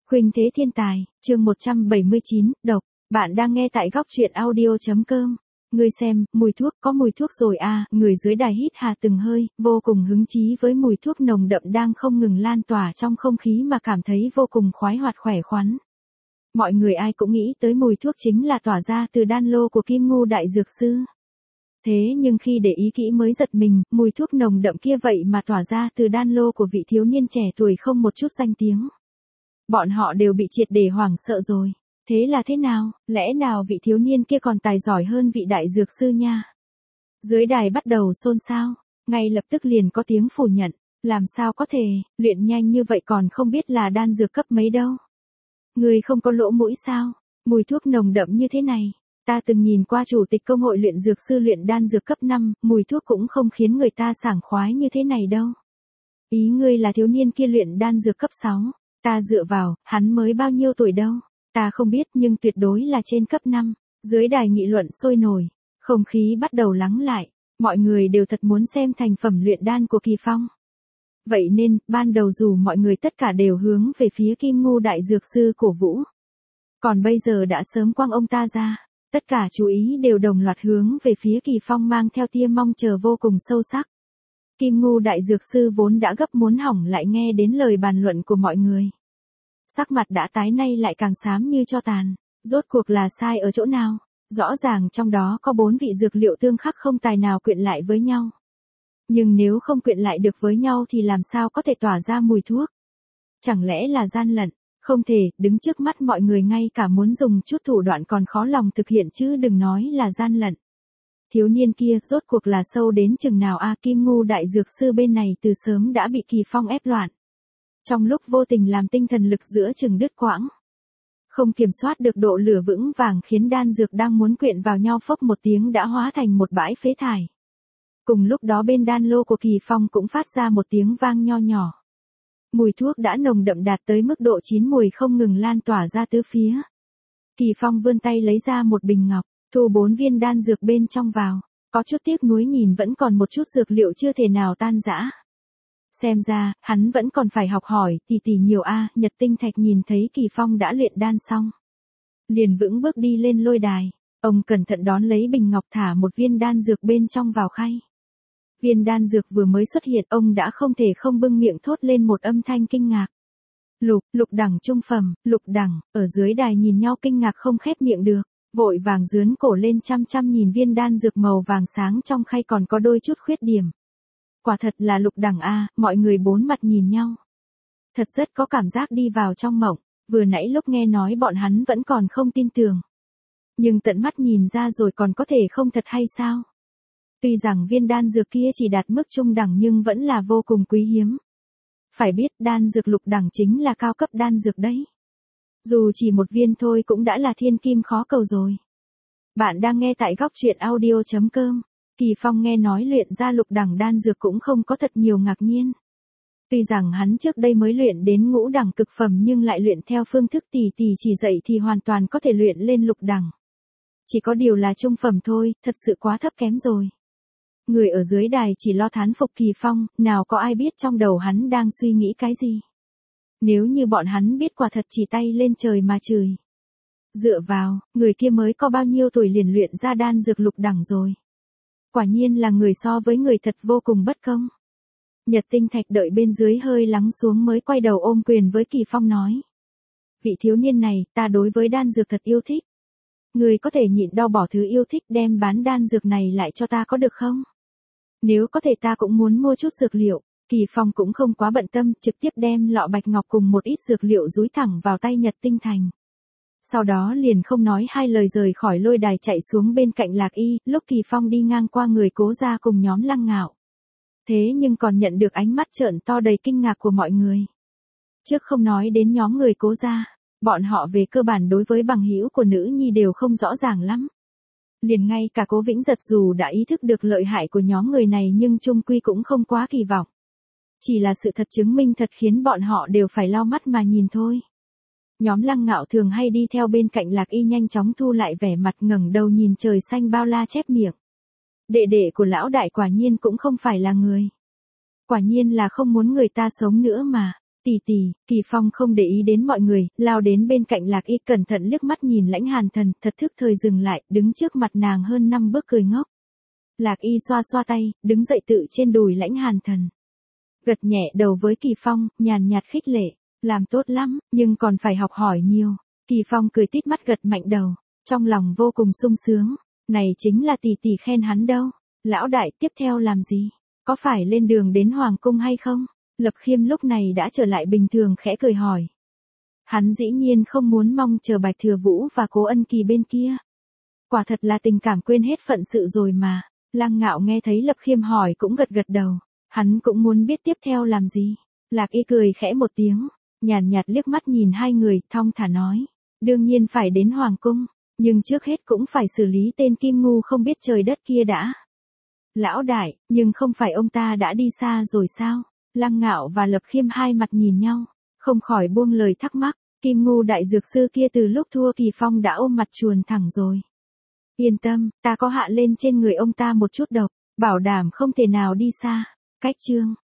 Khuynh Thế Thiên Tài, chương 179, độc. Bạn đang nghe tại góc truyện audio.com. Ngươi xem, mùi thuốc, có mùi thuốc rồi à, người dưới đài hít hà từng hơi, vô cùng hứng chí với mùi thuốc nồng đậm đang không ngừng lan tỏa trong không khí mà cảm thấy vô cùng khoái hoạt khỏe khoắn. Mọi người ai cũng nghĩ tới mùi thuốc chính là tỏa ra từ đan lô của Kim Ngưu Đại Dược Sư. Thế nhưng khi để ý kỹ mới giật mình, mùi thuốc nồng đậm kia vậy mà tỏa ra từ đan lô của vị thiếu niên trẻ tuổi không một chút danh tiếng. Bọn họ đều bị triệt để hoảng sợ rồi. Thế là thế nào, lẽ nào vị thiếu niên kia còn tài giỏi hơn vị đại dược sư nha? Dưới đài bắt đầu xôn xao, ngay lập tức liền có tiếng phủ nhận, làm sao có thể, luyện nhanh như vậy còn không biết là đan dược cấp mấy đâu. Người không có lỗ mũi sao, mùi thuốc nồng đậm như thế này, ta từng nhìn qua chủ tịch công hội luyện dược sư luyện đan dược cấp 5, mùi thuốc cũng không khiến người ta sảng khoái như thế này đâu. Ý ngươi là thiếu niên kia luyện đan dược cấp 6. Ta dựa vào, hắn mới bao nhiêu tuổi đâu, ta không biết nhưng tuyệt đối là trên cấp 5, dưới đài nghị luận sôi nổi, không khí bắt đầu lắng lại, mọi người đều thật muốn xem thành phẩm luyện đan của Kỳ Phong. Vậy nên, ban đầu dù mọi người tất cả đều hướng về phía Kim Ngưu Đại Dược Sư cổ vũ. Còn bây giờ đã sớm quăng ông ta ra, tất cả chú ý đều đồng loạt hướng về phía Kỳ Phong mang theo tia mong chờ vô cùng sâu sắc. Kim Ngưu Đại Dược Sư vốn đã gấp muốn hỏng lại nghe đến lời bàn luận của mọi người. Sắc mặt đã tái nay lại càng xám như tro tàn, rốt cuộc là sai ở chỗ nào, rõ ràng trong đó có 4 vị dược liệu tương khắc không tài nào quyện lại với nhau. Nhưng nếu không quyện lại được với nhau thì làm sao có thể tỏa ra mùi thuốc? Chẳng lẽ là gian lận, không thể, đứng trước mắt mọi người ngay cả muốn dùng chút thủ đoạn còn khó lòng thực hiện chứ đừng nói là gian lận. Thiếu niên kia rốt cuộc là sâu đến chừng nào a? Kim Ngưu Đại Dược Sư bên này từ sớm đã bị Kỳ Phong ép loạn. Trong lúc vô tình làm tinh thần lực giữa chừng đứt quãng. Không kiểm soát được độ lửa vững vàng khiến đan dược đang muốn quyện vào nhau phốc một tiếng đã hóa thành một bãi phế thải. Cùng lúc đó bên đan lô của Kỳ Phong cũng phát ra một tiếng vang nho nhỏ. Mùi thuốc đã nồng đậm đạt tới mức độ chín mùi không ngừng lan tỏa ra tứ phía. Kỳ Phong vươn tay lấy ra một bình ngọc, thu 4 viên đan dược bên trong vào, có chút tiếc nuối nhìn vẫn còn một chút dược liệu chưa thể nào tan rã. Xem ra, hắn vẫn còn phải học hỏi tỉ nhiều a. Nhật Tinh Thạch nhìn thấy Kỳ Phong đã luyện đan xong, liền vững bước đi lên lôi đài, ông cẩn thận đón lấy bình ngọc thả một viên đan dược bên trong vào khay. Viên đan dược vừa mới xuất hiện ông đã không thể không bưng miệng thốt lên một âm thanh kinh ngạc. Lục đẳng trung phẩm, lục đẳng, ở dưới đài nhìn nhau kinh ngạc không khép miệng được, vội vàng dướn cổ lên chăm nhìn viên đan dược màu vàng sáng trong khay còn có đôi chút khuyết điểm. Quả thật là lục đẳng a, mọi người bốn mặt nhìn nhau. Thật rất có cảm giác đi vào trong mộng, vừa nãy lúc nghe nói bọn hắn vẫn còn không tin tưởng. Nhưng tận mắt nhìn ra rồi còn có thể không thật hay sao? Tuy rằng viên đan dược kia chỉ đạt mức trung đẳng nhưng vẫn là vô cùng quý hiếm. Phải biết đan dược lục đẳng chính là cao cấp đan dược đấy. Dù chỉ một viên thôi cũng đã là thiên kim khó cầu rồi. Bạn đang nghe tại góc truyện audio.com. Kỳ Phong nghe nói luyện ra lục đẳng đan dược cũng không có thật nhiều ngạc nhiên. Tuy rằng hắn trước đây mới luyện đến ngũ đẳng cực phẩm nhưng lại luyện theo phương thức tỷ chỉ dạy thì hoàn toàn có thể luyện lên lục đẳng. Chỉ có điều là trung phẩm thôi, thật sự quá thấp kém rồi. Người ở dưới đài chỉ lo thán phục Kỳ Phong, nào có ai biết trong đầu hắn đang suy nghĩ cái gì. Nếu như bọn hắn biết quả thật chỉ tay lên trời mà chửi. Dựa vào, người kia mới có bao nhiêu tuổi liền luyện ra đan dược lục đẳng rồi. Quả nhiên là người so với người thật vô cùng bất công. Nhật Tinh Thạch đợi bên dưới hơi lắng xuống mới quay đầu ôm quyền với Kỳ Phong nói. Vị thiếu niên này, ta đối với đan dược thật yêu thích. Người có thể nhịn đau bỏ thứ yêu thích đem bán đan dược này lại cho ta có được không? Nếu có thể ta cũng muốn mua chút dược liệu. Kỳ Phong cũng không quá bận tâm, trực tiếp đem lọ bạch ngọc cùng một ít dược liệu dúi thẳng vào tay Nhật Tinh Thành. Sau đó liền không nói hai lời rời khỏi lôi đài chạy xuống bên cạnh Lạc Y, lúc Kỳ Phong đi ngang qua người Cố gia cùng nhóm Lăng Ngạo. Thế nhưng còn nhận được ánh mắt trợn to đầy kinh ngạc của mọi người. Trước không nói đến nhóm người Cố gia, bọn họ về cơ bản đối với bằng hữu của nữ nhi đều không rõ ràng lắm. Liền ngay cả Cố Vĩnh Giật dù đã ý thức được lợi hại của nhóm người này nhưng chung quy cũng không quá kỳ vọng. Chỉ là sự thật chứng minh thật khiến bọn họ đều phải lau mắt mà nhìn thôi. Nhóm Lăng Ngạo thường hay đi theo bên cạnh Lạc Y nhanh chóng thu lại vẻ mặt ngẩng đầu nhìn trời xanh bao la chép miệng. Đệ đệ của lão đại quả nhiên cũng không phải là người. Quả nhiên là không muốn người ta sống nữa mà. tỷ, Kỳ Phong không để ý đến mọi người, lao đến bên cạnh Lạc Y cẩn thận liếc mắt nhìn Lãnh Hàn Thần, thật thức thời dừng lại, đứng trước mặt nàng hơn 5 bước cười ngốc. Lạc Y xoa xoa tay, đứng dậy tự trên đùi Lãnh Hàn Thần. Gật nhẹ đầu với Kỳ Phong, nhàn nhạt khích lệ, làm tốt lắm, nhưng còn phải học hỏi nhiều. Kỳ Phong cười tít mắt gật mạnh đầu, trong lòng vô cùng sung sướng, này chính là tỷ khen hắn đâu. Lão đại tiếp theo làm gì? Có phải lên đường đến Hoàng cung hay không? Lập Khiêm lúc này đã trở lại bình thường khẽ cười hỏi. Hắn dĩ nhiên không muốn mong chờ Bạch Thừa Vũ và Cố Ân Kỳ bên kia. Quả thật là tình cảm quên hết phận sự rồi mà. Lăng Ngạo nghe thấy Lập Khiêm hỏi cũng gật gật đầu. Hắn cũng muốn biết tiếp theo làm gì. Lạc Y cười khẽ một tiếng, nhàn nhạt liếc mắt nhìn hai người, thong thả nói. Đương nhiên phải đến Hoàng cung, nhưng trước hết cũng phải xử lý tên Kim Ngu không biết trời đất kia đã. Lão đại, nhưng không phải ông ta đã đi xa rồi sao? Lăng Ngạo và Lập Khiêm hai mặt nhìn nhau, không khỏi buông lời thắc mắc, Kim Ngu đại dược sư kia từ lúc thua Kỳ Phong đã ôm mặt chuồn thẳng rồi. Yên tâm, ta có hạ lên trên người ông ta một chút độc, bảo đảm không thể nào đi xa. Cách chương